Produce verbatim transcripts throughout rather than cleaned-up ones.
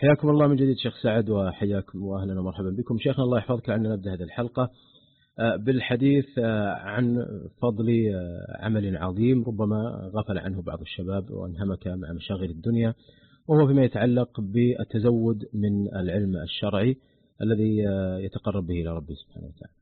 حياكم الله من جديد شيخ سعد، وحياكم وأهلا ومرحبا بكم. شيخنا الله يحفظك، لعلنا نبدأ هذه الحلقة بالحديث عن فضل عمل عظيم ربما غفل عنه بعض الشباب وانهمك مع مشاغل الدنيا، وهو فيما يتعلق بالتزود من العلم الشرعي الذي يتقرب به إلى ربه سبحانه وتعالى.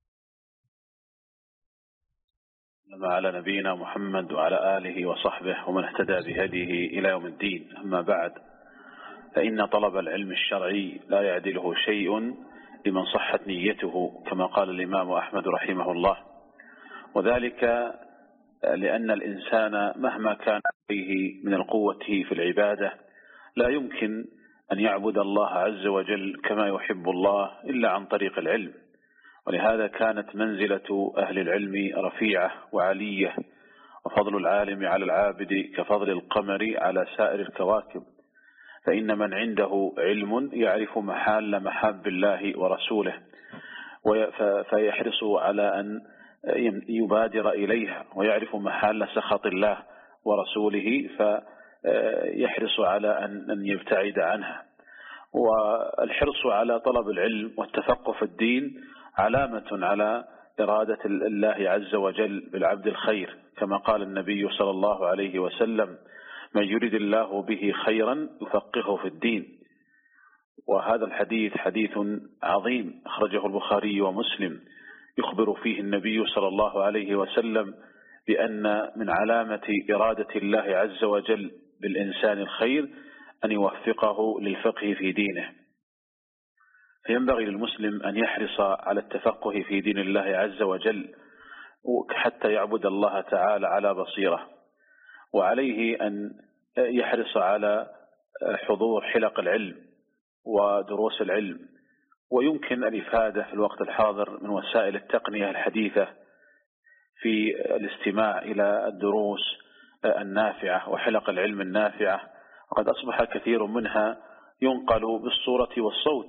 على نبينا محمد وعلى آله وصحبه ومن اهتدى بهديه إلى يوم الدين. أما بعد، فإن طلب العلم الشرعي لا يعدله شيء لمن صحت نيته، كما قال الإمام أحمد رحمه الله، وذلك لأن الإنسان مهما كان عليه من القوة في العبادة لا يمكن أن يعبد الله عز وجل كما يحب الله إلا عن طريق العلم. ولهذا كانت منزلة أهل العلم رفيعة وعلية، وفضل العالم على العابد كفضل القمر على سائر الكواكب، فإن من عنده علم يعرف محال محاب الله ورسوله فيحرص على أن يبادر إليها، ويعرف محال سخط الله ورسوله فيحرص على أن يبتعد عنها. والحرص على طلب العلم والتفقه في الدين علامة على إرادة الله عز وجل بالعبد الخير، كما قال النبي صلى الله عليه وسلم: من يريد الله به خيرا يفقهه في الدين. وهذا الحديث حديث عظيم أخرجه البخاري ومسلم، يخبر فيه النبي صلى الله عليه وسلم بأن من علامة إرادة الله عز وجل بالإنسان الخير أن يوفقه للفقه في دينه. فينبغي للمسلم أن يحرص على التفقه في دين الله عز وجل حتى يعبد الله تعالى على بصيرة، وعليه أن يحرص على حضور حلق العلم ودروس العلم. ويمكن الإفادة في الوقت الحاضر من وسائل التقنية الحديثة في الاستماع إلى الدروس النافعة وحلق العلم النافعة، وقد أصبح كثير منها ينقل بالصورة والصوت.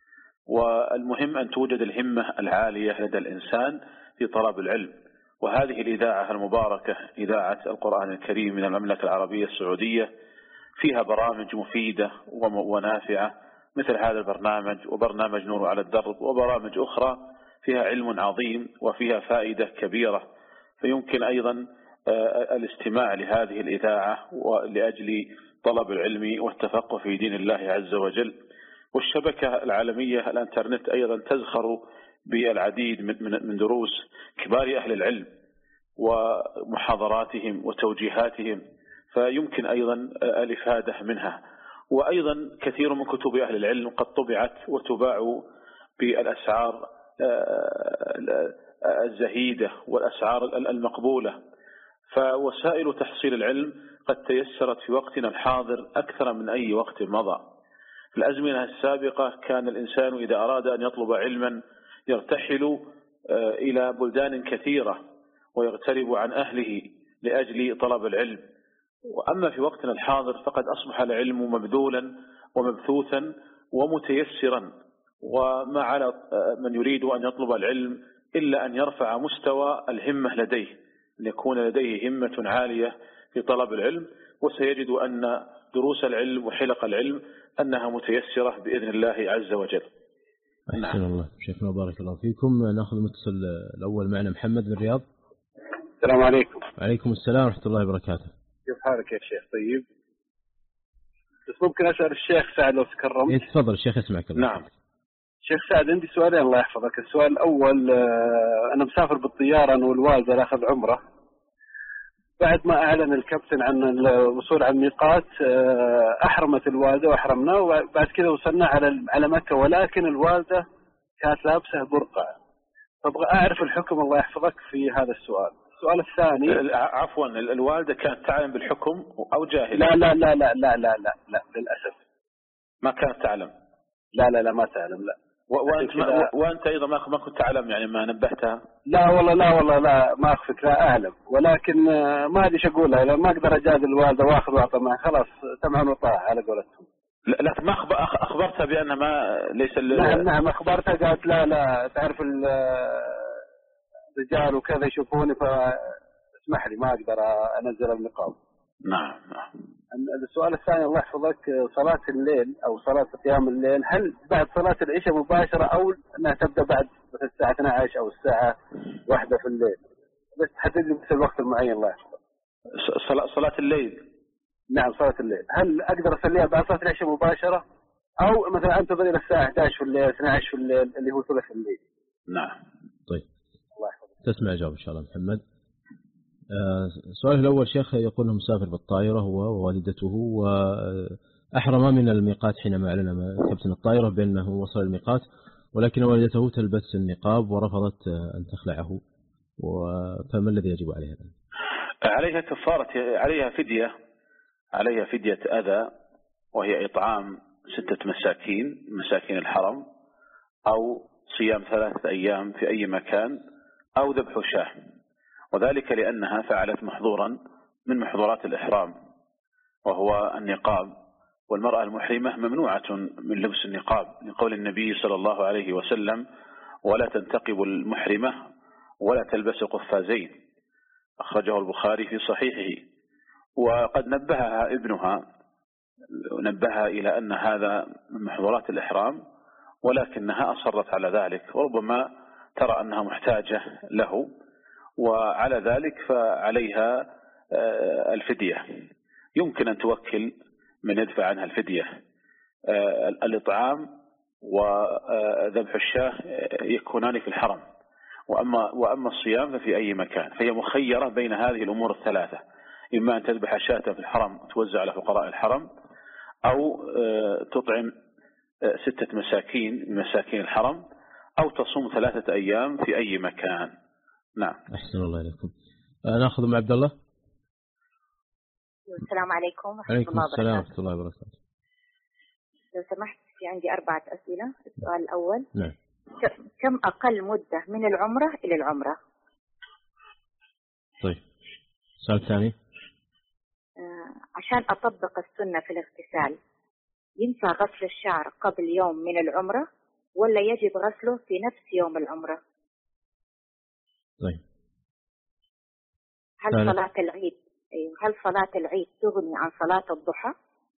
والمهم أن توجد الهمة العالية لدى الإنسان في طلب العلم. وهذه الإذاعة المباركة، إذاعة القرآن الكريم من المملكة العربية السعودية، فيها برامج مفيدة ونافعة مثل هذا البرنامج، وبرنامج نور على الدرب، وبرامج أخرى فيها علم عظيم وفيها فائدة كبيرة. فيمكن أيضا الاستماع لهذه الإذاعة لأجل طلب العلم والتفقه في دين الله عز وجل. والشبكة العالمية الانترنت أيضا تزخر بالعديد من دروس كبار أهل العلم ومحاضراتهم وتوجيهاتهم، فيمكن أيضا الإفادة منها. وأيضا كثير من كتب أهل العلم قد طبعت وتباع بالأسعار الزهيدة والأسعار المقبولة. فوسائل تحصيل العلم قد تيسرت في وقتنا الحاضر أكثر من أي وقت مضى. في الأزمنة السابقة كان الإنسان إذا أراد أن يطلب علما يرتحل إلى بلدان كثيرة ويغترب عن أهله لأجل طلب العلم. وأما في وقتنا الحاضر فقد أصبح العلم مبذولا ومبثوثا ومتيسرا، وما على من يريد أن يطلب العلم إلا أن يرفع مستوى الهمة لديه، ليكون لديه همة عالية في طلب العلم، وسيجد أن دروس العلم وحلق العلم أنها متيسرة بإذن الله عز وجل. أحسن الله شيخنا، بارك الله فيكم. نأخذ المتصل الأول معنا محمد من الرياض. السلام عليكم. وعليكم السلام ورحمة الله وبركاته. كيف حالك يا شيخ؟ طيب، بس ممكن أسأل الشيخ سعد لو تكرمت؟ إيه تفضل الشيخ، اسمعك. نعم شيخ سعد، عندي سؤالين الله يحفظك. السؤال الأول، أنا مسافر بالطيارة أنا والوالدة لأخذ عمرة. بعد ما أعلن الكابتن عن الوصول على الميقات أحرمت الوالدة وأحرمنا، وبعد كذا وصلنا على على مكة، ولكن الوالدة كانت لابسة برقع. فأبغى أعرف الحكم الله يحفظك في هذا السؤال. السؤال الثاني، عفوا، الوالدة كانت تعلم بالحكم أو جاهلة؟ لا لا لا لا لا لا لا, لا للأسف ما كانت تعلم. لا لا لا ما تعلم. لا وأنت, ما وأنت أيضا ما ما كنت تعلم، يعني ما نبهتها؟ لا والله لا والله لا ما أخفك، لا أعلم، ولكن ما أدري إيش أقولها. لا ما أقدر أجادل الوالدة وأخذ وأعطى معها، خلاص سمعا وطاعة على قولتهم. لا, لا ما أخبرتها بأن ما ليس ال... نعم نعم أخبرتها، قالت لا لا تعرف الرجال وكذا يشوفوني، فاسمح لي ما أقدر أنزل النقاب. نعم نعم السؤال الثاني الله يحفظك، صلاة الليل أو صلاة قيام الليل هل بعد صلاة العشاء مباشرة أو أنها تبدأ بعد الساعة اثنتي عشرة أو الساعة واحدة في الليل؟ بس تحدد لي بس الوقت المعين الله يحفظك. صلاة صلاة الليل. نعم صلاة الليل، هل أقدر أصليها بعد صلاة العشاء مباشرة أو مثلا أنتظر إلى الساعة احدى عشرة في الليل اثنتي عشرة في الليل اللي هو ثلث الليل؟ نعم. طيب. الله يحفظك. تسمع الجواب إن شاء الله محمد. آه السؤال الأول شيخ يقول أنه مسافر بالطائرة هو ووالدته وأحرم من الميقات حينما أعلن كابتن الطائرة بأنه وصل الميقات، ولكن والدته تلبس النقاب ورفضت أن تخلعه، فما الذي يجب عليها الآن؟ عليها كفارة، عليها فدية، عليها فدية أذى وهي إطعام ستة مساكين مساكين الحرم، أو صيام ثلاثة أيام في أي مكان، أو ذبح شاة، وذلك لأنها فعلت محظورا من محظورات الإحرام وهو النقاب، والمرأة المحرمة ممنوعة من لبس النقاب لقول النبي صلى الله عليه وسلم: ولا تنتقب المحرمة ولا تلبس قفازين، أخرجه البخاري في صحيحه. وقد نبهها ابنها نبهها إلى أن هذا من محظورات الإحرام، ولكنها أصرت على ذلك، وربما ترى أنها محتاجة له، وعلى ذلك فعليها الفدية. يمكن أن توكل من يدفع عنها الفدية. الإطعام وذبح الشاة يكونان في الحرم، وأما, وأما الصيام ففي أي مكان، فهي مخيرة بين هذه الأمور الثلاثة: إما أن تذبح شاة في الحرم توزع على فقراء الحرم، أو تطعم ستة مساكين من مساكين الحرم، أو تصوم ثلاثة أيام في أي مكان. نعم. أحسن الله إليكم. نأخذ مع عبد الله. السلام عليكم. عليكم السلام ورحمة الله وبركاته. لو سمحت في عندي أربعة أسئلة. السؤال الأول: نعم. كم أقل مدة من العمرة إلى العمرة؟ طيب. السؤال الثاني: عشان أطبق السنة في الاغتسال ينفع غسل الشعر قبل يوم من العمرة ولا يجب غسله في نفس يوم العمرة؟ طيب. هل ثالث. صلاة العيد هل صلاة العيد تغني عن صلاة الضحى؟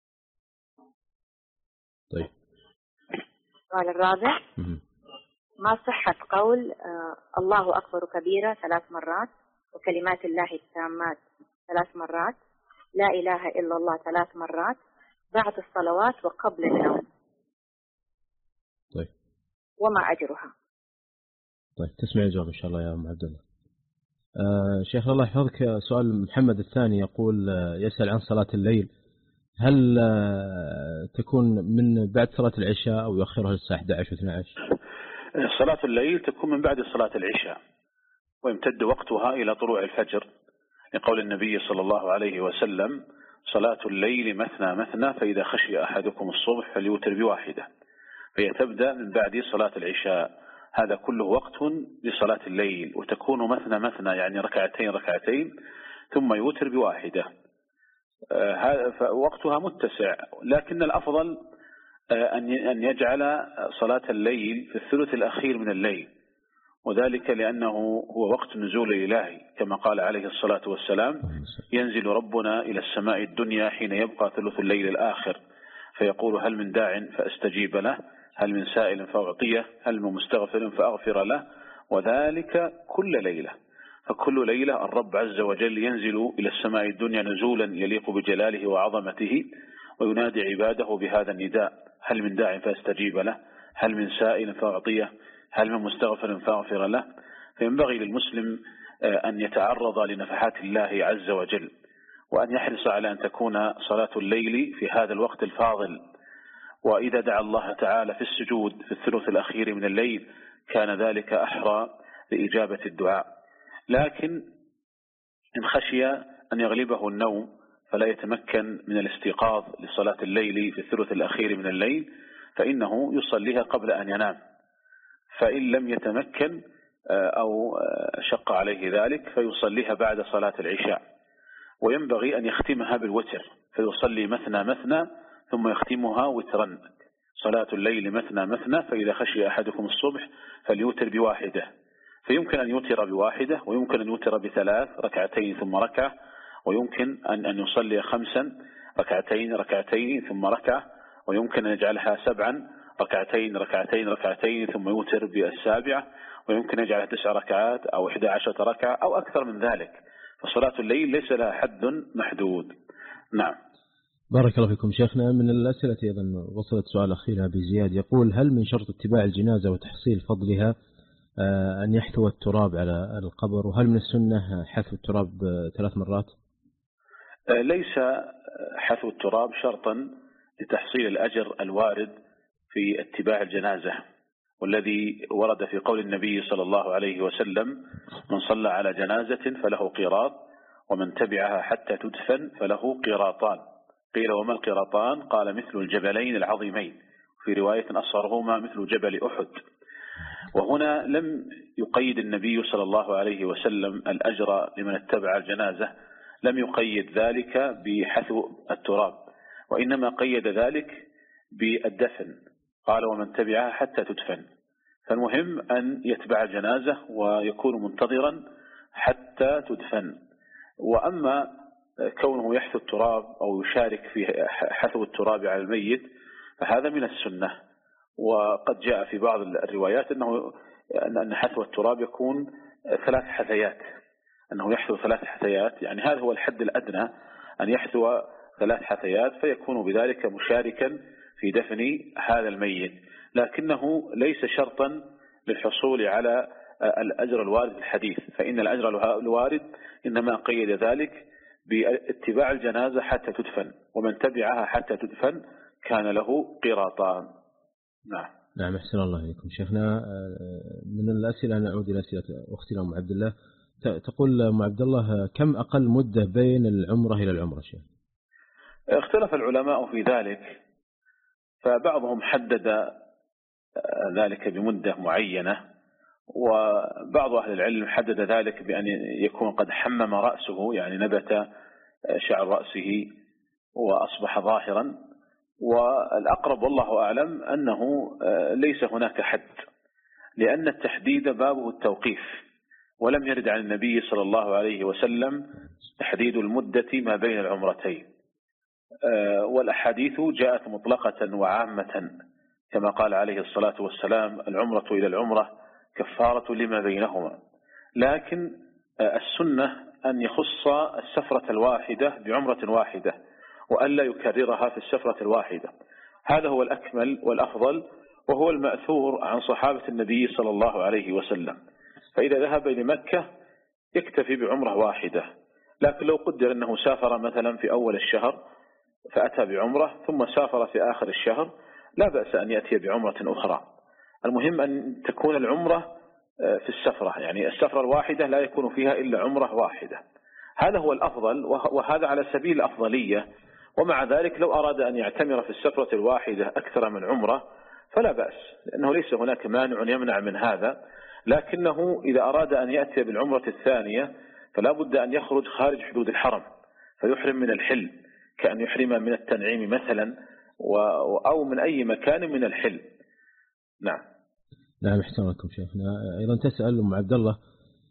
طيب. السؤال الرابع: ما صحة قول آه الله أكبر كبيرة ثلاث مرات، وكلمات الله التامات ثلاث مرات، لا إله إلا الله ثلاث مرات بعد الصلوات وقبل النوم؟ طيب. وما أجرها؟ طيب تسمع الجواب إن شاء الله يا أم عبد الله. آه شيخ الله يحفظك، سؤال محمد الثاني يقول آه يسأل عن صلاة الليل، هل آه تكون من بعد صلاة العشاء أو يؤخرها للساعة احدى عشر واثنتي عشرة؟ صلاة الليل تكون من بعد صلاة العشاء، ويمتد وقتها إلى طلوع الفجر، لقول النبي صلى الله عليه وسلم: صلاة الليل مثنى مثنى، فإذا خشي أحدكم الصبح فليوتر بواحدة. فهي تبدأ من بعد صلاة العشاء، هذا كله وقت لصلاة الليل، وتكون مثنى مثنى يعني ركعتين ركعتين ثم يوتر بواحدة. فوقتها متسع، لكن الأفضل أن يجعل صلاة الليل في الثلث الأخير من الليل، وذلك لأنه هو وقت نزول الإلهي، كما قال عليه الصلاة والسلام: ينزل ربنا إلى السماء الدنيا حين يبقى ثلث الليل الآخر فيقول: هل من داع فأستجيب له، هل من سائل فأعطيه، هل من مستغفر فأغفر له، وذلك كل ليلة. فكل ليلة الرب عز وجل ينزل إلى السماء الدنيا نزولا يليق بجلاله وعظمته، وينادي عباده بهذا النداء: هل من داع فأستجيب له، هل من سائل فأعطيه، هل من مستغفر فأغفر له. فينبغي للمسلم أن يتعرض لنفحات الله عز وجل، وأن يحرص على أن تكون صلاة الليل في هذا الوقت الفاضل. وإذا دعا الله تعالى في السجود في الثلث الأخير من الليل كان ذلك أحرى لإجابة الدعاء. لكن إن خشي أن يغلبه النوم فلا يتمكن من الاستيقاظ لصلاة الليل في الثلث الأخير من الليل فإنه يصليها قبل أن ينام، فإن لم يتمكن أو شق عليه ذلك فيصليها بعد صلاة العشاء. وينبغي أن يختمها بالوتر، فيصلي مثنى مثنى ثم يختمها وترا. صلاة الليل مثنى مثنى، فإذا خشي أحدكم الصبح فليوتر بواحدة. فيمكن أن يوتر بواحدة، ويمكن أن يوتر بثلاث ركعتين ثم ركعة، ويمكن أن أن يصلي خمسا ركعتين ركعتين ثم ركعة، ويمكن أن يجعلها سبعا ركعتين ركعتين ركعتين ثم يوتر بالسابعة، ويمكن أن يجعلها تسع ركعات أو إحدى عشرة ركعة أو أكثر من ذلك. فصلاة الليل ليس لها حد محدود. نعم. بارك الله فيكم شيخنا. من الأسئلة أيضا وصلت سؤال أخينا بزياد يقول: هل من شرط اتباع الجنازة وتحصيل فضلها أن يحثو التراب على القبر؟ وهل من السنة حثو التراب ثلاث مرات؟ ليس حثو التراب شرطا لتحصيل الأجر الوارد في اتباع الجنازة، والذي ورد في قول النبي صلى الله عليه وسلم: من صلى على جنازة فله قيراط، ومن تبعها حتى تدفن فله قيراطان. قيل: وما القيراطان؟ قال: مثل الجبلين العظيمين، في رواية أصغرهما مثل جبل أحد. وهنا لم يقيد النبي صلى الله عليه وسلم الأجر لمن اتبع الجنازة، لم يقيد ذلك بحثو التراب، وإنما قيد ذلك بالدفن، قال: ومن تبعها حتى تدفن. فالمهم أن يتبع الجنازة ويكون منتظرا حتى تدفن. وأما كونه يحثو التراب أو يشارك في حثو التراب على الميت فهذا من السنة، وقد جاء في بعض الروايات أنه أن حثو التراب يكون ثلاث حثيات، أنه يحثو ثلاث حثيات، يعني هذا هو الحد الأدنى، أن يحثو ثلاث حثيات فيكون بذلك مشاركا في دفن هذا الميت، لكنه ليس شرطا للحصول على الأجر الوارد في الحديث، فإن الأجر الوارد إنما قيد ذلك باتباع الجنازة حتى تدفن، ومن تبعها حتى تدفن كان له قيراطان. نعم. نعم، أحسن الله إليكم شيخنا. من الأسئلة نعود إلى أسئلة أختنا أم عبد الله. تقول أم عبد الله: كم أقل مدة بين العمرة إلى العمرة شيخ؟ اختلف العلماء في ذلك، فبعضهم حدد ذلك بمدة معينة، وبعض أهل العلم حدد ذلك بأن يكون قد حمم رأسه، يعني نبت شعر رأسه وأصبح ظاهرا. والأقرب والله أعلم أنه ليس هناك حد، لأن التحديد بابه التوقيف، ولم يرد عن النبي صلى الله عليه وسلم تحديد المدة ما بين العمرتين، والأحاديث جاءت مطلقة وعامة، كما قال عليه الصلاة والسلام: العمرة إلى العمرة كفارة لما بينهما. لكن السنة أن يخص السفرة الواحدة بعمرة واحدة، وألا يكررها في السفرة الواحدة. هذا هو الأكمل والأفضل، وهو المأثور عن صحابة النبي صلى الله عليه وسلم. فإذا ذهب إلى مكة يكتفي بعمرة واحدة، لكن لو قدر أنه سافر مثلا في أول الشهر فأتى بعمرة، ثم سافر في آخر الشهر، لا بأس أن يأتي بعمرة أخرى. المهم أن تكون العمرة في السفرة، يعني السفرة الواحدة لا يكون فيها إلا عمرة واحدة. هذا هو الأفضل، وهذا على سبيل الأفضلية. ومع ذلك لو أراد أن يعتمر في السفرة الواحدة أكثر من عمرة فلا بأس، لأنه ليس هناك مانع يمنع من هذا. لكنه إذا أراد أن يأتي بالعمرة الثانية فلا بد أن يخرج خارج حدود الحرم، فيحرم من الحل، كأن يحرم من التنعيم مثلا، أو من أي مكان من الحل. نعم. نعم، أحسن لكم شيخنا. أيضا تسأل أم عبد الله،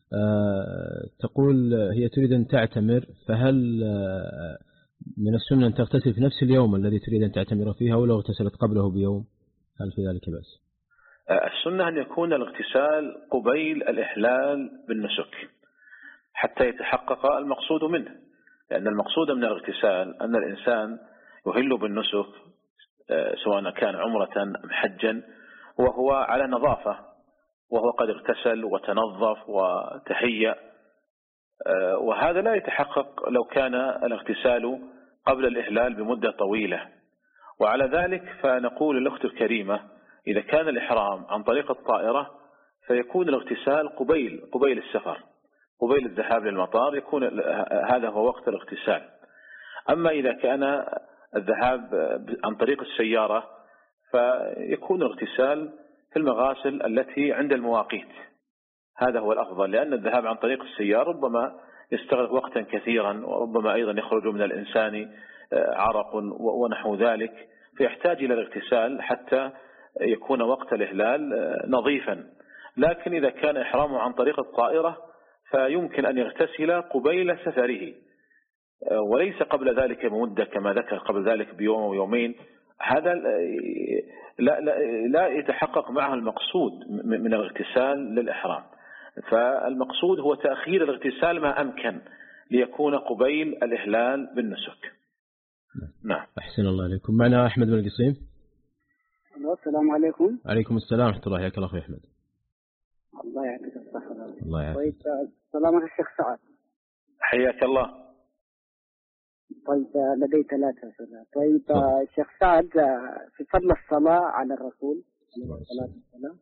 تقول هي تريد أن تعتمر، فهل من السنة أن تغتسل في نفس اليوم الذي تريد أن تعتمر فيها، ولو اغتسلت قبله بيوم هل في ذلك بأس؟ السنة أن يكون الاغتسال قبيل الإحلال بالنسك حتى يتحقق المقصود منه، لأن المقصود من الاغتسال أن الإنسان يهل بالنسك سواء كان عمرة أم حجا وهو على نظافة، وهو قد اغتسل وتنظف وتهيأ، وهذا لا يتحقق لو كان الاغتسال قبل الإهلال بمدة طويلة. وعلى ذلك فنقول للأخت الكريمة: إذا كان الإحرام عن طريق الطائرة فيكون الاغتسال قبيل قبيل السفر، قبيل الذهاب للمطار، يكون هذا هو وقت الاغتسال. أما إذا كان الذهاب عن طريق السيارة فيكون الاغتسال في المغاسل التي عند المواقيت، هذا هو الأفضل، لأن الذهاب عن طريق السيارة ربما يستغرق وقتا كثيرا، وربما أيضا يخرج من الإنسان عرق ونحو ذلك، فيحتاج إلى الاغتسال حتى يكون وقت الإهلال نظيفا. لكن إذا كان إحرامه عن طريق الطائرة فيمكن أن يغتسل قبيل سفره، وليس قبل ذلك بمدة كما ذكر قبل ذلك بيوم ويومين، هذا لا, لا, لا يتحقق معه المقصود من الاغتسال للإحرام. فالمقصود هو تأخير الاغتسال ما أمكن ليكون قبيل الإهلال بالنسك. نعم. أحسن الله عليكم. معنا أحمد بن القصيم. السلام عليكم. عليكم السلام ورحمة الله. حياك الله أخي أحمد. الله يعطيك الصحة. الله يعافيك. طيب السلام عليكم الشيخ سعد. حياك الله. طيب لدي ثلاثة أسئلة. طيب الشيخ سعد، في فضل الصلاة على الرسول عليه الصلاة والسلام،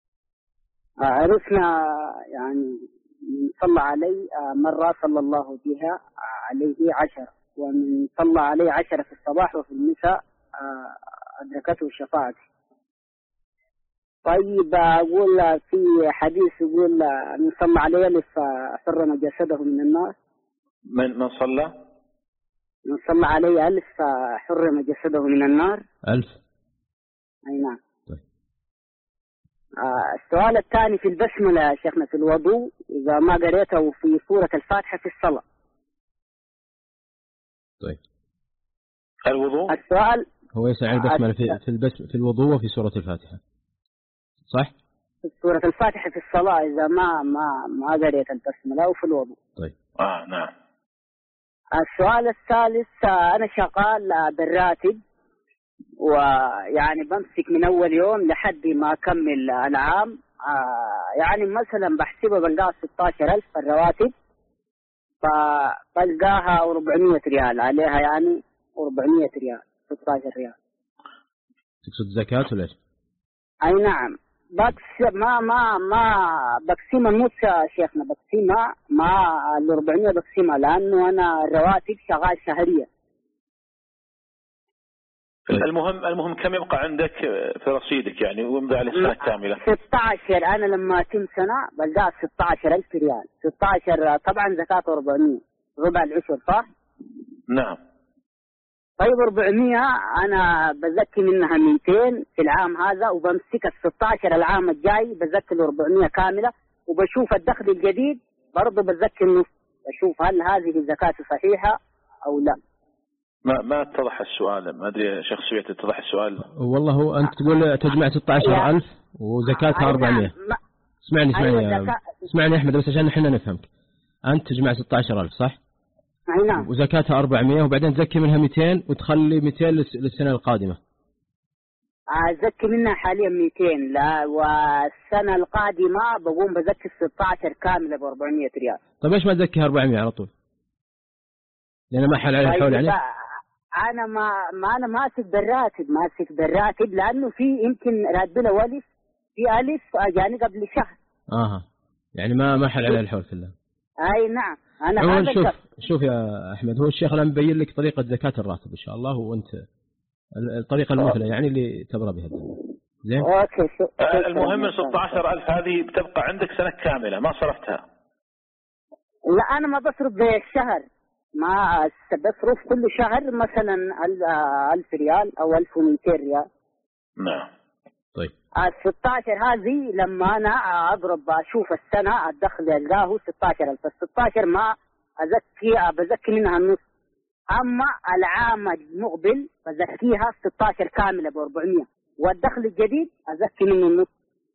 عرفنا يعني من صلى عليه مرة صلى الله بها عليه عشر، ومن صلى عليه عشرة في الصباح وفي المساء أدركته شفاعته. طيب أقول في حديث يقول من صلى عليه ألف حرم جسده من النار. من من صلى من صلى عليه ألف حرم جسده من النار. ألف. أي نعم. طيب. آه السؤال الثاني في البسملة يا شيخنا في الوضوء، إذا ما قريته في سورة الفاتحة في الصلاة. طيب. الوضوء. السؤال هو يسأل عن البسملة في في البسم في الوضوء وفي سورة الفاتحة، صح؟ في سورة الفاتحة في الصلاة إذا ما ما ما قريت البسملة وفي الوضوء. طيب. آه نعم. السؤال الثالث، أنا شغال بالراتب، ويعني بمسك من أول يوم لحد ما أكمل العام، يعني مثلا بحسبها بلقاها ستة عشر ألف الرواتب، فبلقاها أربعمية ريال عليها، يعني أربعمية ريال ستة عشر ريال. تقصد زكاة ولا ايش؟ أي نعم. بس ما ما ما بقسمها النص يا شيخنا، بقسمها ما ال أربعمية بقسمها، لأنه أنا الرواتب شغال شهرية. المهم المهم كم يبقى عندك في رصيدك يعني ويمضي على السنة كاملة؟ ستة عشر. أنا لما أتم سنة بلقاها ستة عشر ألف ريال. ستة عشر طبعا زكاة أربعمية، ربع العشر صح؟ نعم. طيب أربعمية أنا بزكي منها مئتين في العام هذا، وبمسك الستة عشر العام الجاي بزكي أربعمية كاملة، وبشوف الدخل الجديد برضه بزكي النص، بشوف هل هذه الزكاة صحيحة أو لا. ما ما اتضح السؤال، ما أدري شيخ سويت اتضح السؤال. والله هو أنت تقول تجمع ستة عشر ألف وزكاتها أربعمية. اسمعني اسمعني أيوة اسمعني أحمد بس عشان احنا نفهمك. أنت تجمع ستة عشر ألف صح؟ أي نعم. وزكاتها أربعمية، وبعدين تزكي منها مئتين وتخلي مئتين للسنة القادمة. أزكي منها حاليا مئتين، لا والسنة القادمة بقوم بزكي ستة عشر كاملة ب أربعمية ريال. طيب ليش ما تزكيها أربعمية على طول؟ لأن ما حل عليه الحول يعني. أنا ما ما أنا ماسك بالراتب، ماسك بالراتب لأنه في يمكن راتبنا ولف في ألف جاني قبل شهر. آها يعني ما ما حل عليه الحول كله. أي نعم. أنا هذا شوف شوف يا أحمد، هو الشيخ الآن مبين لك طريقة زكاة الراتب إن شاء الله، وأنت الطريقة المثلى يعني اللي تبرى بها. زين. أوكي. المهم من ستة عشر ألف هذه بتبقى عندك سنة كاملة ما صرفتها. لا أنا ما بصرف بالشهر، ما بصرف كل شهر مثلا ألف ريال أو ألف ومئتين ريال. نعم. طيب. الستة عشر هذه لما أنا أضرب أشوف السنة الدخل يلقاه ستة عشر ألف، الستة عشر ما أزكي بزكي منها النص، أما العام المقبل بزكيها ستة عشر كاملة ب أربعمية، والدخل الجديد أزكي منه النص.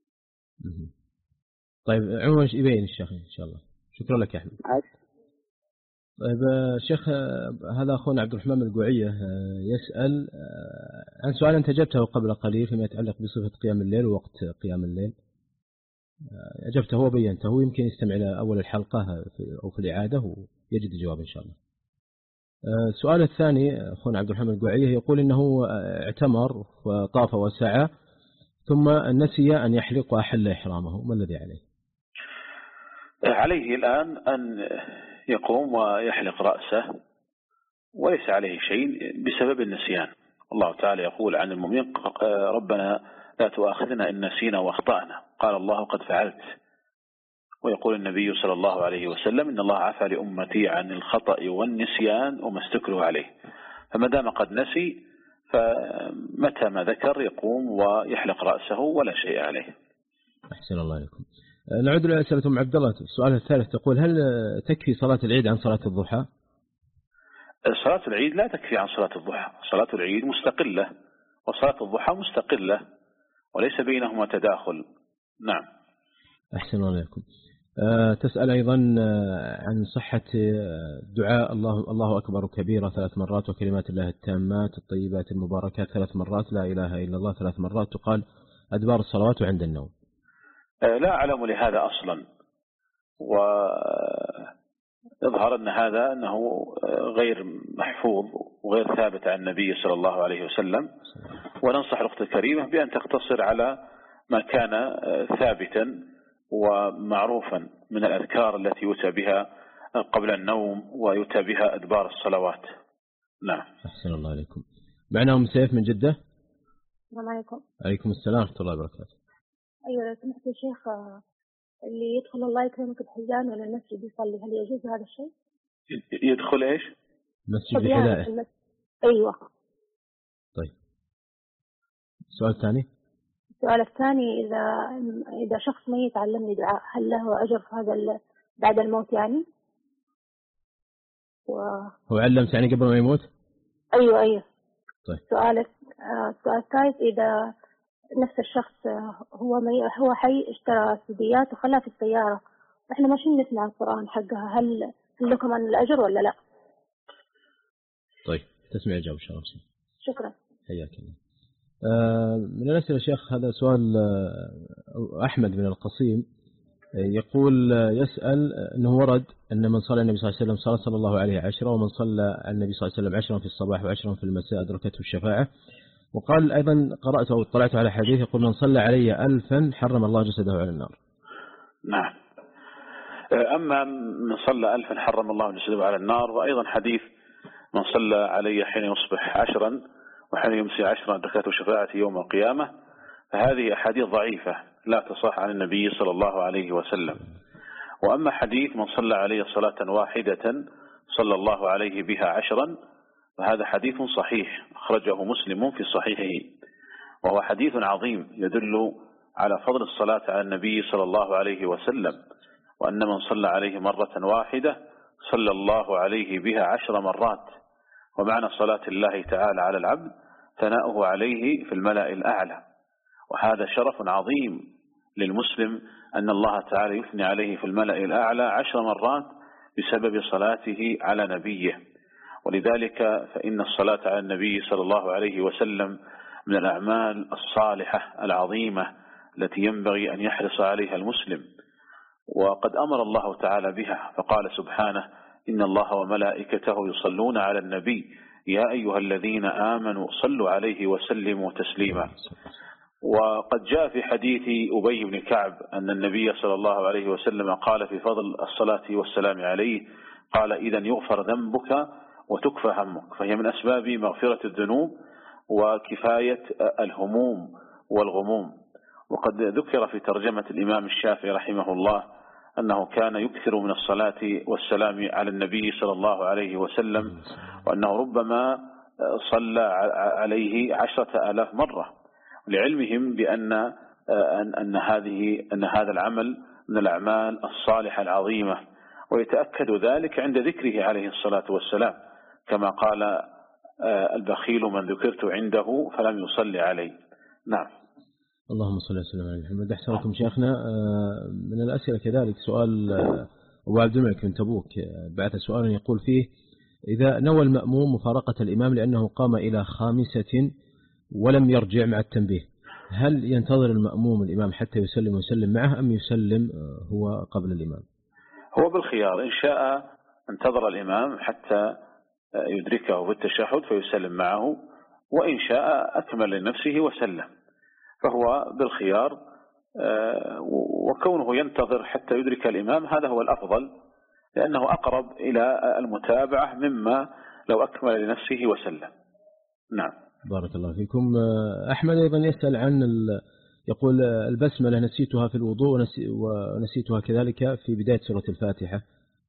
طيب عموما يبين الشيخ إن شاء الله. شكرا لك يا أحمد. طيب الشيخ هذا أخونا عبد الرحمن القوعية يسأل عن سؤال أنت أجبته قبل قليل فيما يتعلق بصفة قيام الليل ووقت قيام الليل. أجبته وبينته، يمكن يستمع إلى أول الحلقة أو في الإعادة ويجد الجواب إن شاء الله. السؤال الثاني أخونا عبد الرحمن القوعية يقول إنه اعتمر وطاف وسعى ثم نسي أن يحلق وأحل إحرامه، ما الذي عليه؟ عليه الآن أن يقوم ويحلق رأسه وليس عليه شيء بسبب النسيان. الله تعالى يقول عن المؤمنين ربنا لا تؤاخذنا إن نسينا واخطأنا، قال الله قد فعلت. ويقول النبي صلى الله عليه وسلم إن الله عفى لأمتي عن الخطأ والنسيان وما استكروا عليه. فما دام قد نسي فمتى ما ذكر يقوم ويحلق رأسه ولا شيء عليه. أحسن الله عليكم. نعود لأسئلة أم عبد الله. السؤال الثالث تقول هل تكفي صلاة العيد عن صلاة الضحى؟ صلاة العيد لا تكفي عن صلاة الضحى. صلاة العيد مستقلة وصلاة الضحى مستقلة وليس بينهما تداخل. نعم. أحسن الله عليكم. أه تسأل أيضا عن صحة دعاء الله الله أكبر كبيرة ثلاث مرات وكلمات الله التامات الطيبات المباركات ثلاث مرات لا إله إلا الله ثلاث مرات تقال أدبار الصلوات وعند النوم. أه لا أعلم لهذا أصلا، ويظهر أن هذا أنه غير محفوظ وغير ثابت عن النبي صلى الله عليه وسلم. وننصح الأخت الكريمة بأن تقتصر على ما كان ثابتا ومعروفا من الأذكار التي يؤتى بها قبل النوم ويؤتى بها أدبار الصلوات. نعم. أحسن الله عليكم. معنا أم سيف من جدة. السلام عليكم. عليكم السلام ورحمة الله وبركاته. أيوة لو سمحت يا شيخ، اللي يدخل الله يكرمك بحزام ولا المسجد يصلي هل يجوز هذا الشيء؟ يدخل إيش؟ مسجد بحذائه. المس... أيوة. طيب. السؤال الثاني. السؤال الثاني، إذا إذا شخص ميت علمني دعاء هل له أجر في هذا ال... بعد الموت يعني؟ و... هو علم يعني قبل ما يموت؟ أيوة أيوة. طيب. سؤال السؤال الثالث، إذا نفس الشخص هو مي... هو حي اشترى سيديات وخلاها في السيارة وإحنا ماشيين نسمع القرآن حقها، هل هل لكم عن الأجر ولا لا؟ طيب تسمع الجواب إن شاء الله. شكرا. حياك الله. من الأسئلة يا شيخ هذا سؤال أحمد من القصيم يقول يسأل أنه ورد أن من صلى النبي صلى الله عليه وسلم صلى صلى الله عليه عشرة ومن صلى النبي صلى الله عليه وسلم عشرا في الصباح وعشرا في المساء أدركته الشفاعة. وقال أيضا قرأت أو اطلعت على حديث يقول من صلى علي ألفا حرم الله جسده على النار. نعم. أما من صلى ألفا حرم الله جسده على النار، وأيضا حديث من صلى علي حين يصبح عشرا وحين يمسي عشرا أدركته شفاعتي يوم القيامة، فهذه أحاديث ضعيفة لا تصح عن النبي صلى الله عليه وسلم. وأما حديث من صلى علي صلاة واحدة صلى الله عليه بها عشرا فهذا حديث صحيح أخرجه مسلم في صحيحه، وهو حديث عظيم يدل على فضل الصلاة على النبي صلى الله عليه وسلم، وأن من صلى عليه مرة واحدة صلى الله عليه بها عشر مرات. ومعنى صلاة الله تعالى على العبد ثناؤه عليه في الملأ الأعلى، وهذا شرف عظيم للمسلم أن الله تعالى يثني عليه في الملأ الأعلى عشر مرات بسبب صلاته على نبيه. ولذلك فإن الصلاة على النبي صلى الله عليه وسلم من الأعمال الصالحة العظيمة التي ينبغي أن يحرص عليها المسلم، وقد أمر الله تعالى بها فقال سبحانه إن الله وملائكته يصلون على النبي يا أيها الذين آمنوا صلوا عليه وسلموا تسليما. وقد جاء في حديث أبي بن كعب أن النبي صلى الله عليه وسلم قال في فضل الصلاة والسلام عليه قال إذا يغفر ذنبك وتكفى همك، فهي من أسباب مغفرة الذنوب وكفاية الهموم والغموم. وقد ذكر في ترجمة الإمام الشافعي رحمه الله أنه كان يكثر من الصلاة والسلام على النبي صلى الله عليه وسلم، وأنه ربما صلى عليه عشرة آلاف مرة، لعلمهم بأن أن هذه أن هذا العمل من الأعمال الصالحة العظيمة، ويتأكد ذلك عند ذكره عليه الصلاة والسلام كما قال البخيل من ذكرت عنده فلم يصلي عليه. نعم. اللهم صل وسلم على محمد. أحسنكم شيخنا. من الأسئلة كذلك سؤال أبو عبد الملك من تبوك بعث سؤالا يقول فيه إذا نوى المأموم مفارقة الإمام لأنه قام إلى خامسة ولم يرجع مع التنبيه، هل ينتظر المأموم الإمام حتى يسلم ويسلم معه أم يسلم هو قبل الإمام؟ هو بالخيار، إن شاء انتظر الإمام حتى يدركه في التشهد فيسلم معه، وإن شاء أكمل لنفسه وسلم، فهو بالخيار. وكونه ينتظر حتى يدرك الإمام هذا هو الأفضل، لأنه أقرب إلى المتابعة مما لو أكمل لنفسه وسلم. نعم. بارك الله فيكم. أحمد أيضا يسأل عن يقول البسملة نسيتها في الوضوء ونسيتها كذلك في بداية سورة الفاتحة.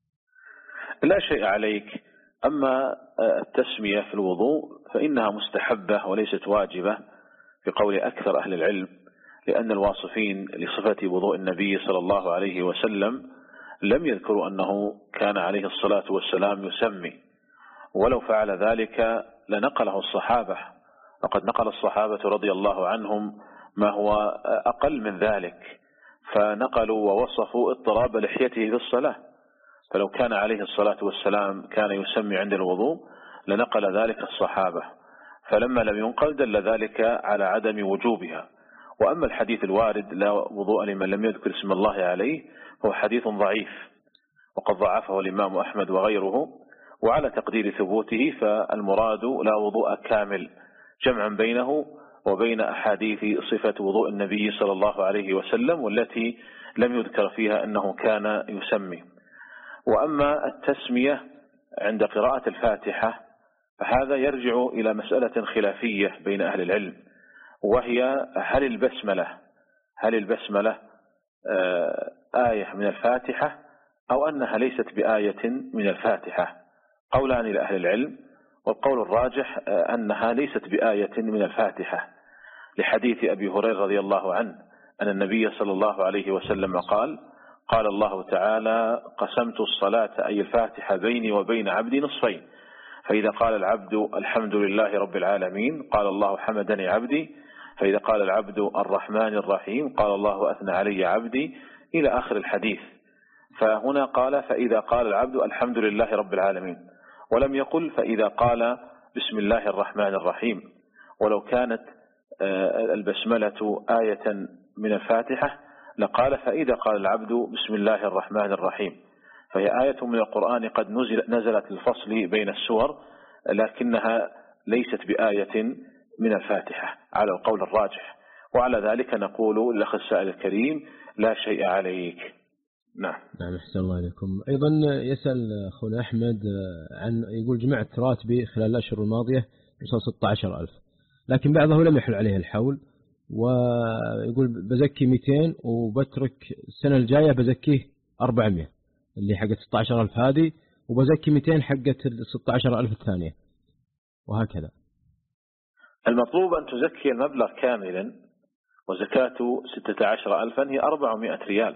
لا شيء عليك. أما التسمية في الوضوء فإنها مستحبة وليست واجبة في قول أكثر أهل العلم، لأن الواصفين لصفة وضوء النبي صلى الله عليه وسلم لم يذكروا أنه كان عليه الصلاة والسلام يسمي، ولو فعل ذلك لنقله الصحابة، وقد نقل الصحابة رضي الله عنهم ما هو أقل من ذلك، فنقلوا ووصفوا اضطراب لحيته في الصلاة، فلو كان عليه الصلاة والسلام كان يسمي عند الوضوء لنقل ذلك الصحابة، فلما لم ينقل دل ذلك على عدم وجوبها. وأما الحديث الوارد لا وضوء لمن لم يذكر اسم الله عليه هو حديث ضعيف، وقد ضعفه الإمام أحمد وغيره، وعلى تقدير ثبوته فالمراد لا وضوء كامل، جمعا بينه وبين أحاديث صفة وضوء النبي صلى الله عليه وسلم والتي لم يذكر فيها أنه كان يسمي. وأما التسمية عند قراءة الفاتحة فهذا يرجع إلى مسألة خلافية بين أهل العلم، وهي هل البسملة هل البسملة آية من الفاتحة أو أنها ليست بآية من الفاتحة؟ قولان لأهل العلم، والقول الراجح أنها ليست بآية من الفاتحة، لحديث أبي هريرة رضي الله عنه أن النبي صلى الله عليه وسلم قال: قال الله تعالى: قسمت الصلاة أي الفاتحة بيني وبين عبدي نصفين، فإذا قال العبد الحمد لله رب العالمين قال الله حمدني عبدي، فإذا قال العبد الرحمن الرحيم قال الله أثنى علي عبدي، إلى آخر الحديث. فهنا قال: فإذا قال العبد الحمد لله رب العالمين، ولم يقل فإذا قال بسم الله الرحمن الرحيم. ولو كانت البسملة آية من الفاتحة لقال: فإذا قال العبد بسم الله الرحمن الرحيم، فهي آية من القرآن قد نزلت الفصل بين السور، لكنها ليست بآية من الفاتحة على القول الراجح، وعلى ذلك نقول لأخ السائل الكريم: لا شيء عليك. نعم. نعم، أحسن الله عليكم. أيضا يسأل أخونا أحمد عن، يقول: جمعت راتبي خلال الأشهر الماضية يوصل ستة عشر ألف، لكن بعضه لم يحل عليه الحول، ويقول بزكي مئتين وبترك السنة الجاية بزكيه أربعمائة اللي حقت ستة عشر ألف هذه، وبزكي مئتين حقت ستة عشر ألف الثانية، وهكذا. المطلوب أن تزكي المبلغ كاملا، وزكاة ستة عشر ألفا هي أربعمائة ريال،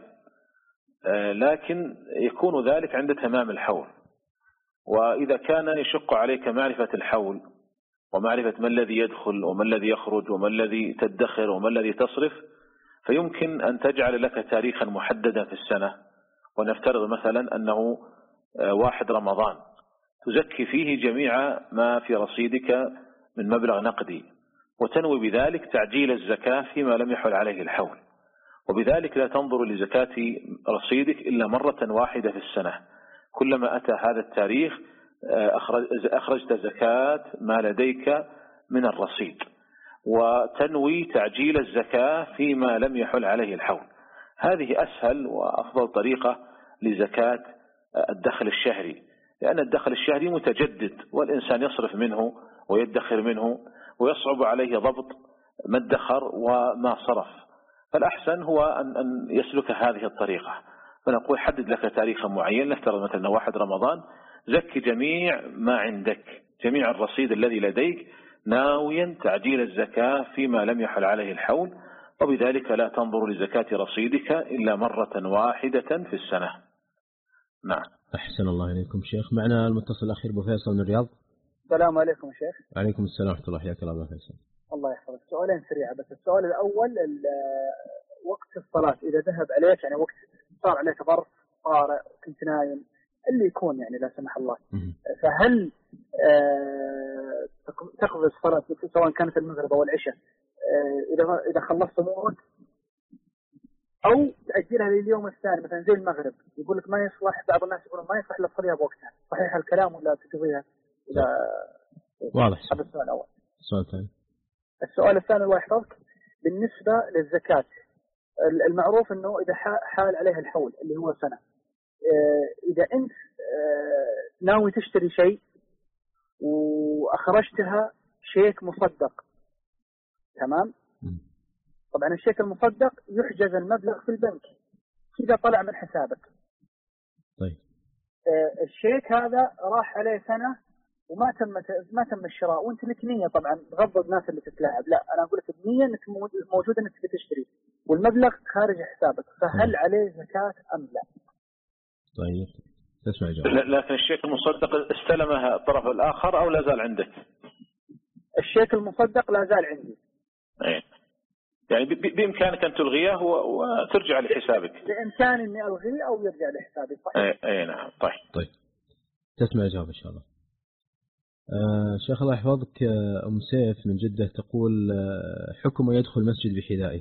لكن يكون ذلك عند تمام الحول. وإذا كان يشق عليك معرفة الحول ومعرفة ما الذي يدخل وما الذي يخرج وما الذي تدخر وما الذي تصرف، فيمكن أن تجعل لك تاريخا محددا في السنة، ونفترض مثلا أنه واحد رمضان تزكي فيه جميع ما في رصيدك من مبلغ نقدي، وتنوي بذلك تعجيل الزكاة فيما لم يحل عليه الحول، وبذلك لا تنظر لزكاة رصيدك إلا مرة واحدة في السنة، كلما أتى هذا التاريخ أخرجت زكاة ما لديك من الرصيد، وتنوي تعجيل الزكاة فيما لم يحل عليه الحول. هذه أسهل وأفضل طريقة لزكاة الدخل الشهري، لأن الدخل الشهري متجدد، والإنسان يصرف منه ويدخر منه، ويصعب عليه ضبط ما ادخر وما صرف، فالأحسن هو أن يسلك هذه الطريقة. فنقول: حدد لك تاريخا معين، نفترض مثلا واحد رمضان، زكي جميع ما عندك، جميع الرصيد الذي لديك، ناويا تعجيل الزكاة فيما لم يحل عليه الحول، وبذلك لا تنظر لزكاة رصيدك إلا مرة واحدة في السنة. نعم. أحسن الله إليكم شيخ. معنا المتصل الأخير أبو فيصل من الرياض. السلام عليكم شيخ. وعليكم السلام ورحمة الله، حياك الله أبو فيصل. الله يحفظك. سؤالين سريعة بس. السؤال الأول، وقت الصلاة إذا ذهب عليك، يعني وقت صار عليك ظرف طارئ كنت نايم، اللي يكون يعني لا سمح الله، فهل آه تقضي الصلاة سواء كانت المغرب أو العشاء آه إذا إذا خلصت أمورك، أو تأجلها لليوم الثاني مثلا زي المغرب؟ يقول لك ما يصلح، بعض الناس يقولون ما يصلح للصلاة بوقتها، صحيح الكلام ولا تقضيها؟ إذا واضح. هذا السؤال الأول. السؤال الثاني. السؤال الثاني الله يحفظك، بالنسبة للزكاة، المعروف أنه إذا حال عليها الحول اللي هو سنة، إذا أنت ناوي تشتري شيء وأخرجتها شيك مصدق، تمام؟ طبعا الشيك المصدق يحجز المبلغ في البنك إذا طلع من حسابك. طيب. الشيك هذا راح عليه سنة وما تم ما تم الشراء، وانت لك نية، طبعا بغض الناس اللي تتلاعب، لا انا اقول لك النية انك موجودة انك تشتري والمبلغ خارج حسابك، فهل عليه زكاة ام لا؟ طيب تسمع جواب. لكن الشيك المصدق استلمها الطرف الآخر أو لا زال عندك؟ الشيك المصدق لا زال عندي. أي. يعني بإمكانك أن تلغيه وترجع لحسابك. بإمكاني إني ألغيه أو يرجع لحسابي. صحيح. أي. أي نعم. طيب. طيب. تسمع جواب إن شاء الله. آه شيخ الله يحفظك، أم سيف من جدة تقول آه حكم يدخل مسجد بحذائه.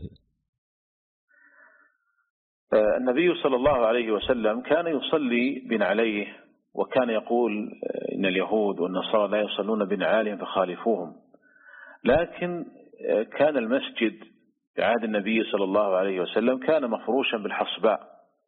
آه النبي صلى الله عليه وسلم كان يصلي بنعليه، وكان يقول آه إن اليهود والنصارى لا يصلون بنعالهم فخالفوهم. لكن آه كان المسجد في عهد النبي صلى الله عليه وسلم كان مفروشا بالحصباء،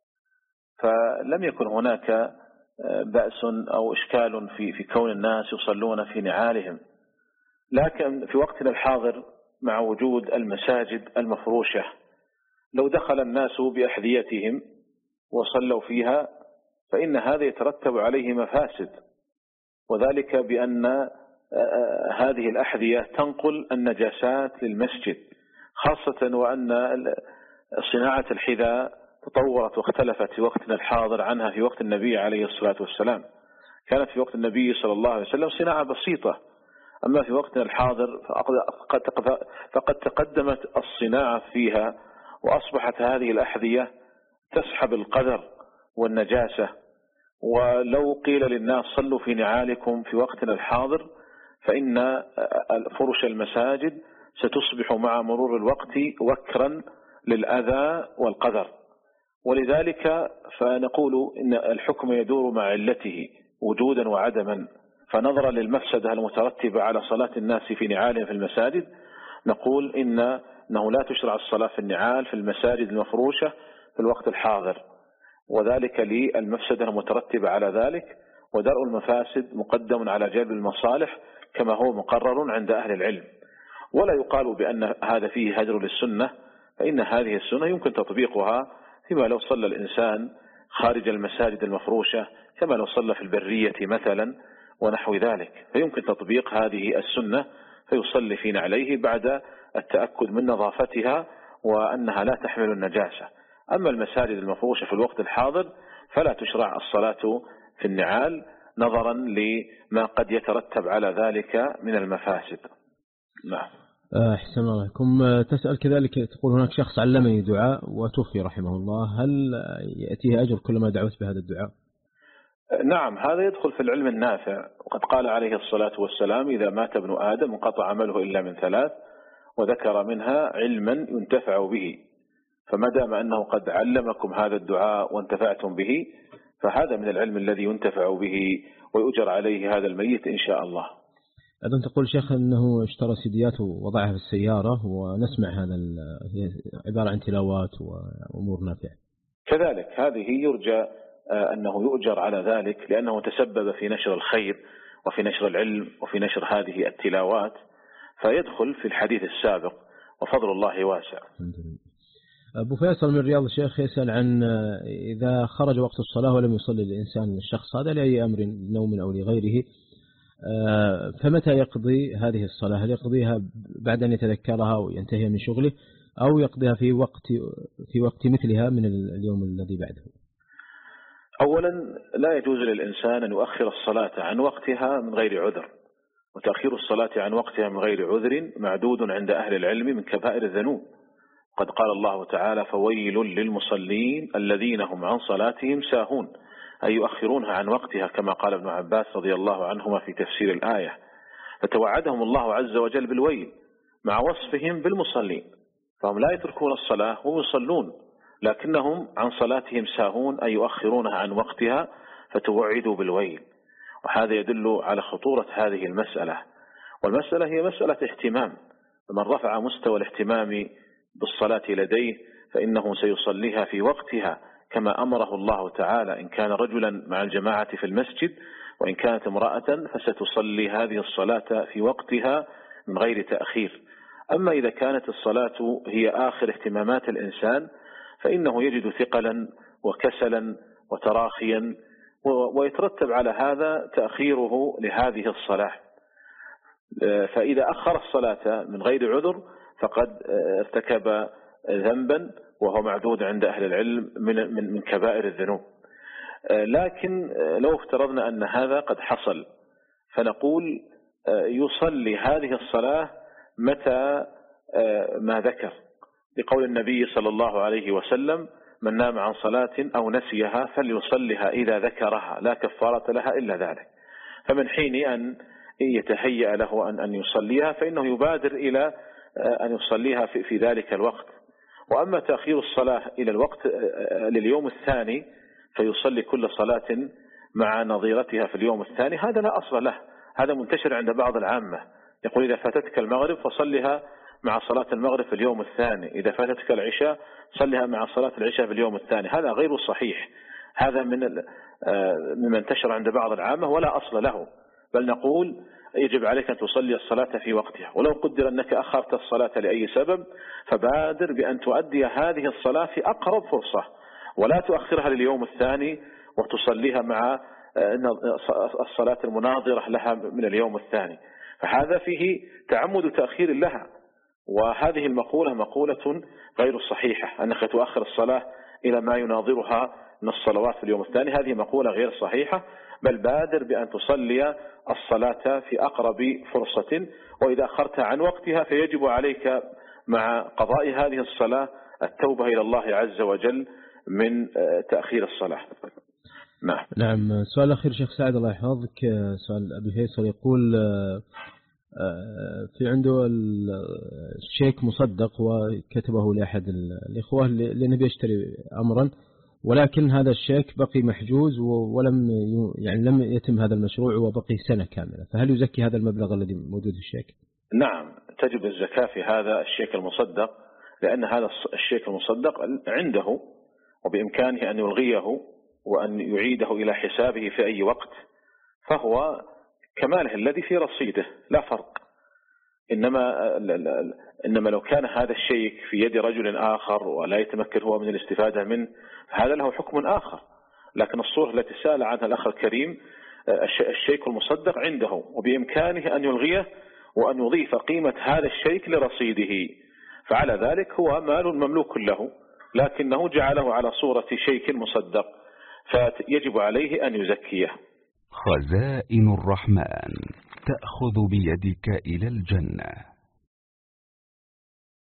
فلم يكن هناك بأس أو إشكال في في كون الناس يصلون في نعالهم. لكن في وقتنا الحاضر مع وجود المساجد المفروشة، لو دخل الناس بأحذيتهم وصلوا فيها فإن هذا يترتب عليه مفاسد، وذلك بأن هذه الأحذية تنقل النجاسات للمسجد، خاصة وأن صناعة الحذاء تطورت واختلفت في وقتنا الحاضر عنها في وقت النبي عليه الصلاة والسلام. كانت في وقت النبي صلى الله عليه وسلم صناعة بسيطة، أما في وقتنا الحاضر فقد تقدمت الصناعة فيها، وأصبحت هذه الأحذية تسحب القذر والنجاسة. ولو قيل للناس صلوا في نعالكم في وقتنا الحاضر فإن فرش المساجد ستصبح مع مرور الوقت وكرا للأذى والقذر. ولذلك فنقول إن الحكم يدور مع علته وجودا وعدما، فنظرا للمفسدة المترتبة على صلاة الناس في نعالهم في المساجد نقول إن أنه لا تشرع الصلاة في النعال في المساجد المفروشة في الوقت الحاضر، وذلك للمفسدة المترتبة على ذلك، ودرء المفاسد مقدم على جلب المصالح كما هو مقرر عند أهل العلم. ولا يقال بأن هذا فيه هجر للسنة، فإن هذه السنة يمكن تطبيقها فيما لو صلى الإنسان خارج المساجد المفروشة، كما لو صلى في البرية مثلا ونحو ذلك، فيمكن تطبيق هذه السنة فيصلي في نعليه بعد التأكد من نظافتها وأنها لا تحمل النجاسة. أما المساجد المفروشة في الوقت الحاضر فلا تشرع الصلاة في النعال نظرا لما قد يترتب على ذلك من المفاسد. نعم. أحسن الله لكم. تسأل كذلك، تقول هناك شخص علمني دعاء وتوفي رحمه الله، هل يأتيه أجر كلما دعوت بهذا الدعاء؟ نعم، هذا يدخل في العلم النافع، وقد قال عليه الصلاة والسلام إذا مات ابن آدم انقطع عمله إلا من ثلاث، وذكر منها علما ينتفع به. فما دام أنه قد علمكم هذا الدعاء وانتفعتم به فهذا من العلم الذي ينتفع به ويؤجر عليه هذا الميت إن شاء الله. أيضا تقول شيخ أنه اشترى سيديات ووضعها في السيارة ونسمع هذا عبارة عن تلاوات وأمور نافعة. كذلك هذه يرجى أنه يؤجر على ذلك، لأنه تسبب في نشر الخير وفي نشر العلم وفي نشر هذه التلاوات، فيدخل في الحديث السابق وفضل الله واسع. أبو فيصل من رياض الشيخ يسأل عن إذا خرج وقت الصلاة ولم يصلي الإنسان الشخص هذا لأي أمر نوم أو لغيره، فمتى يقضي هذه الصلاة؟ هل يقضيها بعد أن يتذكرها وينتهي من شغله، أو يقضيها في وقت في وقت مثلها من اليوم الذي بعده؟ أولا لا يجوز للإنسان أن يؤخر الصلاة عن وقتها من غير عذر، وتأخير الصلاة عن وقتها من غير عذر معدود عند أهل العلم من كبائر الذنوب. قد قال الله تعالى فويل للمصلين الذين هم عن صلاتهم ساهون، أي يؤخرونها عن وقتها، كما قال ابن عباس رضي الله عنهما في تفسير الآية. فتوعدهم الله عز وجل بالويل مع وصفهم بالمصلين، فهم لا يتركون الصلاة ويصلون لكنهم عن صلاتهم ساهون، أي يؤخرونها عن وقتها فتوعدوا بالويل. وهذا يدل على خطورة هذه المسألة، والمسألة هي مسألة اهتمام، فمن رفع مستوى الاهتمام بالصلاة لديه فإنه سيصليها في وقتها كما أمره الله تعالى، إن كان رجلا مع الجماعة في المسجد، وإن كانت امرأة فستصلي هذه الصلاة في وقتها من غير تأخير. أما إذا كانت الصلاة هي آخر اهتمامات الإنسان فإنه يجد ثقلا وكسلا وتراخيا، ويترتب على هذا تأخيره لهذه الصلاة. فإذا أخر الصلاة من غير عذر فقد ارتكب ذنبا وهو معدود عند أهل العلم من من كبائر الذنوب. لكن لو افترضنا أن هذا قد حصل فنقول يصلي هذه الصلاة متى ما ذكر، لقول النبي صلى الله عليه وسلم: من نام عن صلاة أو نسيها فليصلها إذا ذكرها لا كفارة لها إلا ذلك. فمن حين أن يتهيأ له أن أن يصليها فإنه يبادر إلى أن يصليها في, في ذلك الوقت. وأما تأخير الصلاة إلى الوقت لليوم الثاني فيصلي كل صلاة مع نظيرتها في اليوم الثاني، هذا لا أصل له، هذا منتشر عند بعض العامة، يقول: إذا فاتتك المغرب فصلها مع صلاة المغرب في اليوم الثاني، إذا فاتتك العشاء صلها مع صلاة العشاء في اليوم الثاني. هذا غير صحيح، هذا من مما انتشر عند بعض العامة ولا أصل له، بل نقول يجب عليك أن تصلي الصلاة في وقتها، ولو قدر أنك أخرت الصلاة لأي سبب فبادر بأن تؤدي هذه الصلاة في أقرب فرصة، ولا تؤخرها لليوم الثاني وتصليها مع الصلاة المناظرة لها من اليوم الثاني، فهذا فيه تعمد تأخير لها. وهذه المقولة مقولة غير صحيحة، أنك تؤخر الصلاة إلى ما يناظرها من الصلوات في اليوم الثاني، هذه مقولة غير صحيحة، بل بادر بأن تصلي الصلاة في أقرب فرصة، وإذا أخرتها عن وقتها فيجب عليك مع قضاء هذه الصلاة التوبة إلى الله عز وجل من تأخير الصلاة. نعم. نعم. سؤال أخير شيخ سعد الله يحفظك، سؤال أبي فيصل يقول: في عنده الشيك مصدق وكتبه لأحد الإخوة لأنه بيشتري أمرا، ولكن هذا الشيك بقي محجوز ولم يعني لم يتم هذا المشروع وبقي سنة كاملة، فهل يزكي هذا المبلغ الذي موجود في الشيك؟ نعم، تجب الزكاة في هذا الشيك المصدق، لأن هذا الشيك المصدق عنده وبإمكانه أن يلغيه وأن يعيده إلى حسابه في أي وقت، فهو كماله الذي في رصيده لا فرق. إنما إنما لو كان هذا الشيك في يد رجل آخر ولا يتمكن هو من الاستفادة منه هذا له حكم آخر. لكن الصورة التي سأل عنها الأخ الكريم الشيك المصدق عنده وبإمكانه أن يلغيه وأن يضيف قيمة هذا الشيك لرصيده، فعلى ذلك هو مال مملوك له لكنه جعله على صورة شيك مصدق، فيجب عليه أن يزكيه. خزائن الرحمن تأخذ بيدك إلى الجنة.